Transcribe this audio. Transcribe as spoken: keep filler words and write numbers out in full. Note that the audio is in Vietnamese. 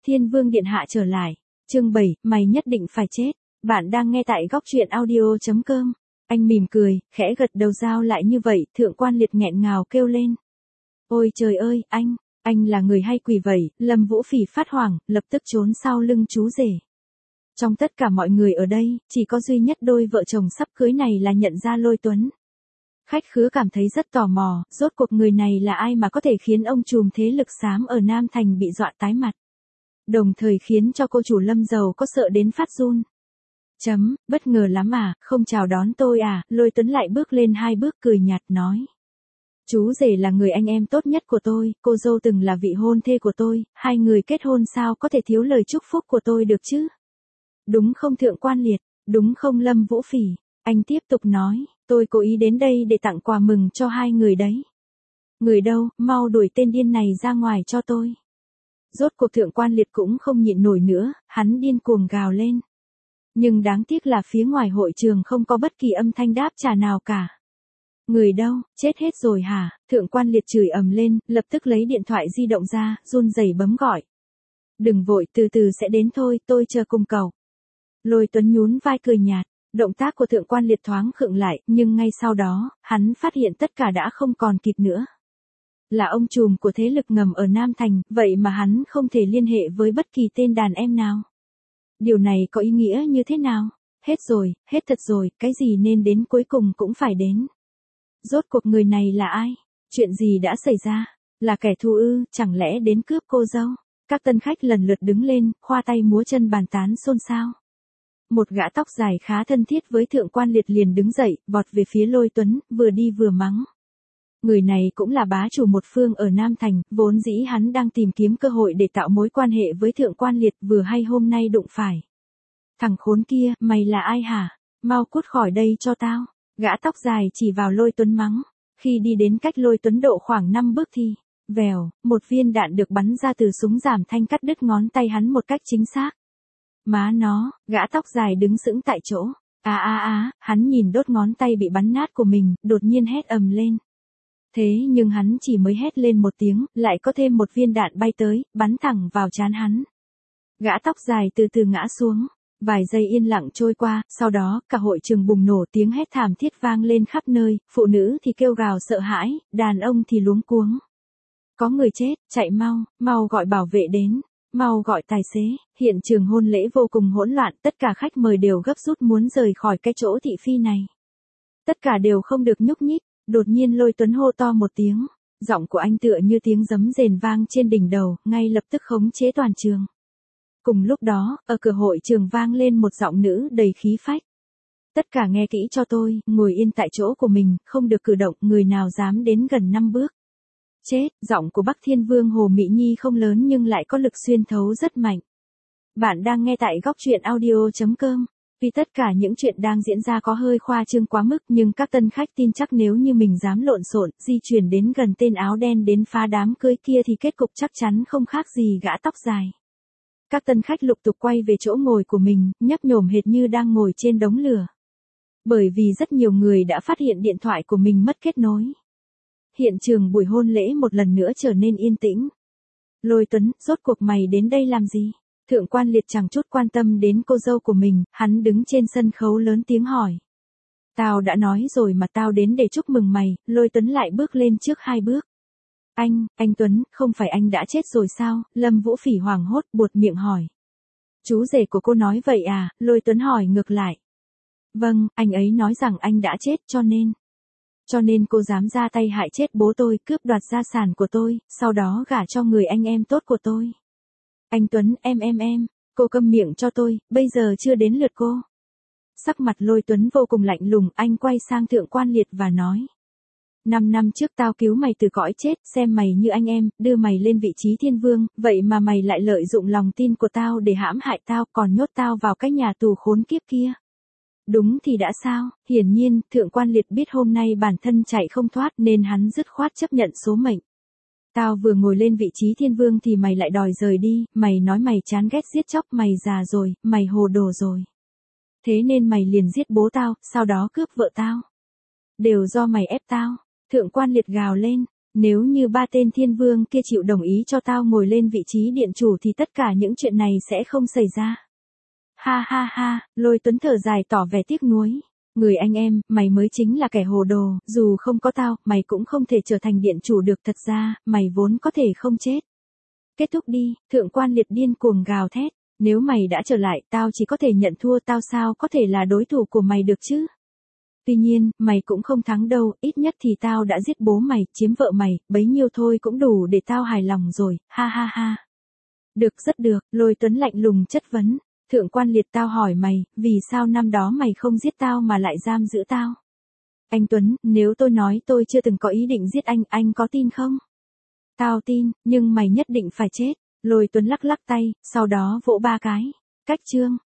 Thiên Vương điện hạ trở lại. Chương bảy, mày nhất định phải chết. Bạn đang nghe tại góc truyện audio chấm com. Anh mỉm cười, khẽ gật đầu. Giao lại như vậy, Thượng Quan Liệt nghẹn ngào kêu lên. Ôi trời ơi, anh, anh là người hay quỷ vậy? Lâm Vũ Phỉ phát hoảng, lập tức trốn sau lưng chú rể. Trong tất cả mọi người ở đây, chỉ có duy nhất đôi vợ chồng sắp cưới này là nhận ra Lôi Tuấn. Khách khứa cảm thấy rất tò mò, rốt cuộc người này là ai mà có thể khiến ông trùm thế lực xám ở Nam Thành bị dọa tái mặt. Đồng thời khiến cho cô chủ Lâm giàu có sợ đến phát run. Chấm, bất ngờ lắm à, không chào đón tôi à? Lôi Tuấn lại bước lên hai bước cười nhạt nói. Chú rể là người anh em tốt nhất của tôi, cô dâu từng là vị hôn thê của tôi, hai người kết hôn sao có thể thiếu lời chúc phúc của tôi được chứ? Đúng không Thượng Quan Liệt, đúng không Lâm Vũ Phỉ? Anh tiếp tục nói, tôi cố ý đến đây để tặng quà mừng cho hai người đấy. Người đâu, mau đuổi tên điên này ra ngoài cho tôi. Rốt cuộc Thượng Quan Liệt cũng không nhịn nổi nữa, hắn điên cuồng gào lên. Nhưng đáng tiếc là phía ngoài hội trường không có bất kỳ âm thanh đáp trả nào cả. Người đâu, chết hết rồi hả? Thượng Quan Liệt chửi ầm lên, lập tức lấy điện thoại di động ra, run rẩy bấm gọi. Đừng vội, từ từ sẽ đến thôi, tôi chờ cùng cậu. Lôi Tuấn nhún vai cười nhạt. Động tác của Thượng Quan Liệt thoáng khựng lại, nhưng ngay sau đó, hắn phát hiện tất cả đã không còn kịp nữa. Là ông trùm của thế lực ngầm ở Nam Thành, vậy mà hắn không thể liên hệ với bất kỳ tên đàn em nào. Điều này có ý nghĩa như thế nào? Hết rồi, hết thật rồi, cái gì nên đến cuối cùng cũng phải đến. Rốt cuộc người này là ai? Chuyện gì đã xảy ra? Là kẻ thù ư, chẳng lẽ đến cướp cô dâu? Các tân khách lần lượt đứng lên, khoa tay múa chân bàn tán xôn xao. Một gã tóc dài khá thân thiết với Thượng Quan Liệt liền đứng dậy, vọt về phía Lôi Tuấn, vừa đi vừa mắng. Người này cũng là bá chủ một phương ở Nam Thành, vốn dĩ hắn đang tìm kiếm cơ hội để tạo mối quan hệ với Thượng Quan Liệt, vừa hay hôm nay đụng phải. Thằng khốn kia, mày là ai hả? Mau cút khỏi đây cho tao. Gã tóc dài chỉ vào Lôi Tuấn mắng. Khi đi đến cách Lôi Tuấn độ khoảng năm bước thì, vèo, một viên đạn được bắn ra từ súng giảm thanh cắt đứt ngón tay hắn một cách chính xác. Má nó, gã tóc dài đứng sững tại chỗ. À à à, hắn nhìn đốt ngón tay bị bắn nát của mình, đột nhiên hét ầm lên. Thế nhưng hắn chỉ mới hét lên một tiếng, lại có thêm một viên đạn bay tới, bắn thẳng vào trán hắn. Gã tóc dài từ từ ngã xuống. Vài giây yên lặng trôi qua, sau đó, cả hội trường bùng nổ tiếng hét thảm thiết vang lên khắp nơi, phụ nữ thì kêu gào sợ hãi, đàn ông thì luống cuống. Có người chết, chạy mau, mau gọi bảo vệ đến. Mau gọi tài xế, hiện trường hôn lễ vô cùng hỗn loạn, tất cả khách mời đều gấp rút muốn rời khỏi cái chỗ thị phi này. Tất cả đều không được nhúc nhích, đột nhiên Lôi Tuấn hô to một tiếng, giọng của anh tựa như tiếng giấm rền vang trên đỉnh đầu, ngay lập tức khống chế toàn trường. Cùng lúc đó, ở cửa hội trường vang lên một giọng nữ đầy khí phách. Tất cả nghe kỹ cho tôi, ngồi yên tại chỗ của mình, không được cử động, người nào dám đến gần năm bước. Chết, giọng của Bắc Thiên Vương Hồ Mỹ Nhi không lớn nhưng lại có lực xuyên thấu rất mạnh. Bạn đang nghe tại góc truyện audio chấm com. Vì tất cả những chuyện đang diễn ra có hơi khoa trương quá mức nhưng các tân khách tin chắc nếu như mình dám lộn xộn, di chuyển đến gần tên áo đen đến phá đám cưới kia thì kết cục chắc chắn không khác gì gã tóc dài. Các tân khách lục tục quay về chỗ ngồi của mình, nhấp nhổm hệt như đang ngồi trên đống lửa. Bởi vì rất nhiều người đã phát hiện điện thoại của mình mất kết nối. Hiện trường buổi hôn lễ một lần nữa trở nên yên tĩnh. Lôi Tuấn, rốt cuộc mày đến đây làm gì? Thượng Quan Liệt chẳng chút quan tâm đến cô dâu của mình, hắn đứng trên sân khấu lớn tiếng hỏi. Tao đã nói rồi mà tao đến để chúc mừng mày, Lôi Tuấn lại bước lên trước hai bước. Anh, anh Tuấn, không phải anh đã chết rồi sao? Lâm Vũ Phỉ hoảng hốt buột miệng hỏi. Chú rể của cô nói vậy à? Lôi Tuấn hỏi ngược lại. Vâng, anh ấy nói rằng anh đã chết cho nên. Cho nên cô dám ra tay hại chết bố tôi, cướp đoạt gia sản của tôi, sau đó gả cho người anh em tốt của tôi. Anh Tuấn, em em em, cô câm miệng cho tôi, bây giờ chưa đến lượt cô. Sắc mặt Lôi Tuấn vô cùng lạnh lùng, anh quay sang Thượng Quan Liệt và nói. Năm năm trước tao cứu mày từ cõi chết, xem mày như anh em, đưa mày lên vị trí thiên vương, vậy mà mày lại lợi dụng lòng tin của tao để hãm hại tao, còn nhốt tao vào cái nhà tù khốn kiếp kia. Đúng thì đã sao, hiển nhiên, Thượng Quan Liệt biết hôm nay bản thân chạy không thoát nên hắn dứt khoát chấp nhận số mệnh. Tao vừa ngồi lên vị trí thiên vương thì mày lại đòi rời đi, mày nói mày chán ghét giết chóc, mày già rồi, mày hồ đồ rồi. Thế nên mày liền giết bố tao, sau đó cướp vợ tao. Đều do mày ép tao. Thượng Quan Liệt gào lên, Nếu như ba tên thiên vương kia chịu đồng ý cho tao ngồi lên vị trí điện chủ thì tất cả những chuyện này sẽ không xảy ra. Ha ha ha, Lôi Tuấn thở dài tỏ vẻ tiếc nuối. Người anh em, mày mới chính là kẻ hồ đồ, dù không có tao, mày cũng không thể trở thành điện chủ được, thật ra, mày vốn có thể không chết. Kết thúc đi, Thượng quan Liệt điên cuồng gào thét, nếu mày đã trở lại, tao chỉ có thể nhận thua, tao sao có thể là đối thủ của mày được chứ? Tuy nhiên, mày cũng không thắng đâu, ít nhất thì tao đã giết bố mày, chiếm vợ mày, bấy nhiêu thôi cũng đủ để tao hài lòng rồi, ha ha ha. Được, rất được, Lôi Tuấn lạnh lùng chất vấn. Thượng quan Liệt, tao hỏi mày, vì sao năm đó mày không giết tao mà lại giam giữ tao? Anh Tuấn, nếu tôi nói tôi chưa từng có ý định giết anh, anh có tin không? Tao tin, nhưng mày nhất định phải chết. Lôi Tuấn lắc lắc tay, sau đó vỗ ba cái. Cách chương.